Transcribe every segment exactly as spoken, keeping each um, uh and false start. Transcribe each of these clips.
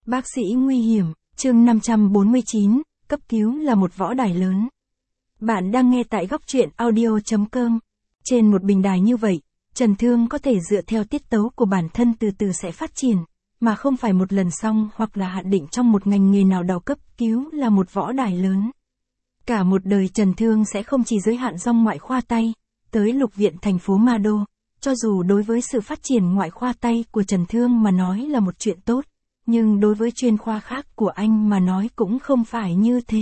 Bác sĩ nguy hiểm, chương năm trăm bốn mươi chín, cấp cứu là một võ đài lớn. Bạn đang nghe tại góc truyện audio chấm com. Trên một bình đài như vậy, chấn thương có thể dựa theo tiết tấu của bản thân từ từ sẽ phát triển, mà không phải một lần xong hoặc là hạn định trong một ngành nghề nào đó. Cấp cứu là một võ đài lớn. Cả một đời chấn thương sẽ không chỉ giới hạn trong ngoại khoa tay, tới lục viện thành phố Ma Đô, cho dù đối với sự phát triển ngoại khoa tay của chấn thương mà nói là một chuyện tốt, nhưng đối với chuyên khoa khác của anh mà nói cũng không phải như thế.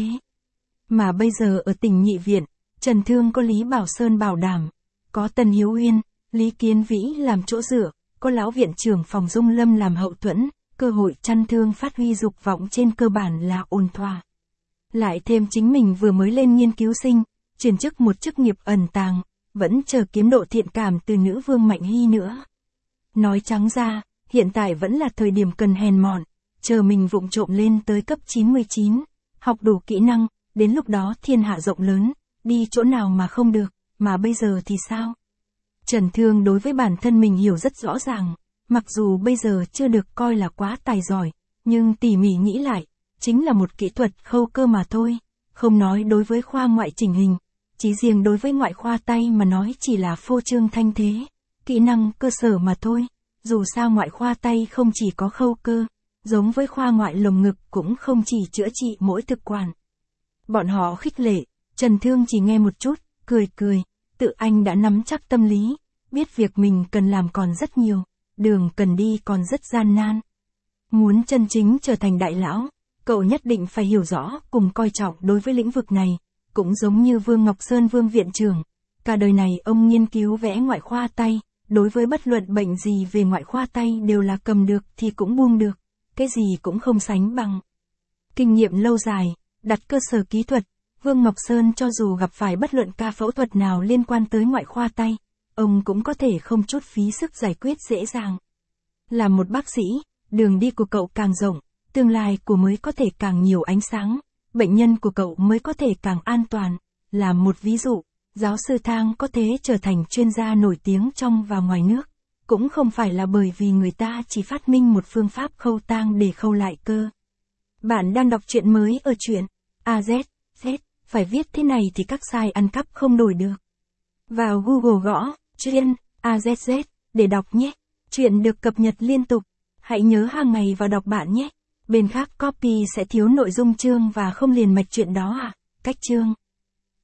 Mà bây giờ ở tỉnh Nhị Viện, chấn thương có Lý Bảo Sơn bảo đảm, có Tân Hiếu Uyên, Lý Kiến Vĩ làm chỗ dựa, có lão viện trưởng phòng Dung Lâm làm hậu thuẫn, cơ hội chăn thương phát huy dục vọng trên cơ bản là ổn thỏa. Lại thêm chính mình vừa mới lên nghiên cứu sinh, chuyển chức một chức nghiệp ẩn tàng, vẫn chờ kiếm độ thiện cảm từ nữ vương Mạnh Hy nữa. Nói trắng ra, hiện tại vẫn là thời điểm cần hèn mọn, chờ mình vụng trộm lên tới cấp chín mươi chín, học đủ kỹ năng, đến lúc đó thiên hạ rộng lớn, đi chỗ nào mà không được, mà bây giờ thì sao? Chấn thương đối với bản thân mình hiểu rất rõ ràng, mặc dù bây giờ chưa được coi là quá tài giỏi, nhưng tỉ mỉ nghĩ lại, chính là một kỹ thuật khâu cơ mà thôi, không nói đối với khoa ngoại chỉnh hình, chỉ riêng đối với ngoại khoa tay mà nói chỉ là phô trương thanh thế, kỹ năng cơ sở mà thôi. Dù sao ngoại khoa tay không chỉ có khâu cơ, giống với khoa ngoại lồng ngực cũng không chỉ chữa trị mỗi thực quản. Bọn họ khích lệ, chấn thương chỉ nghe một chút, cười cười, tự anh đã nắm chắc tâm lý, biết việc mình cần làm còn rất nhiều, đường cần đi còn rất gian nan. Muốn chân chính trở thành đại lão, cậu nhất định phải hiểu rõ cùng coi trọng đối với lĩnh vực này, cũng giống như Vương Ngọc Sơn Vương viện trưởng, cả đời này ông nghiên cứu vẽ ngoại khoa tay. Đối với bất luận bệnh gì về ngoại khoa tay đều là cầm được thì cũng buông được, cái gì cũng không sánh bằng. Kinh nghiệm lâu dài, đặt cơ sở kỹ thuật, Vương Ngọc Sơn cho dù gặp phải bất luận ca phẫu thuật nào liên quan tới ngoại khoa tay, ông cũng có thể không chút phí sức giải quyết dễ dàng. Là một bác sĩ, đường đi của cậu càng rộng, tương lai của mới có thể càng nhiều ánh sáng, bệnh nhân của cậu mới có thể càng an toàn. Là một ví dụ, giáo sư Thang có thể trở thành chuyên gia nổi tiếng trong và ngoài nước, cũng không phải là bởi vì người ta chỉ phát minh một phương pháp khâu tang để khâu lại cơ. Bạn đang đọc truyện mới ở truyện a zét zét, phải viết thế này thì các site ăn cắp không đổi được. Vào Google gõ truyện a zét zét để đọc nhé. Truyện được cập nhật liên tục, hãy nhớ hàng ngày vào đọc bạn nhé. Bên khác copy sẽ thiếu nội dung chương và không liền mạch truyện đó à. Cách chương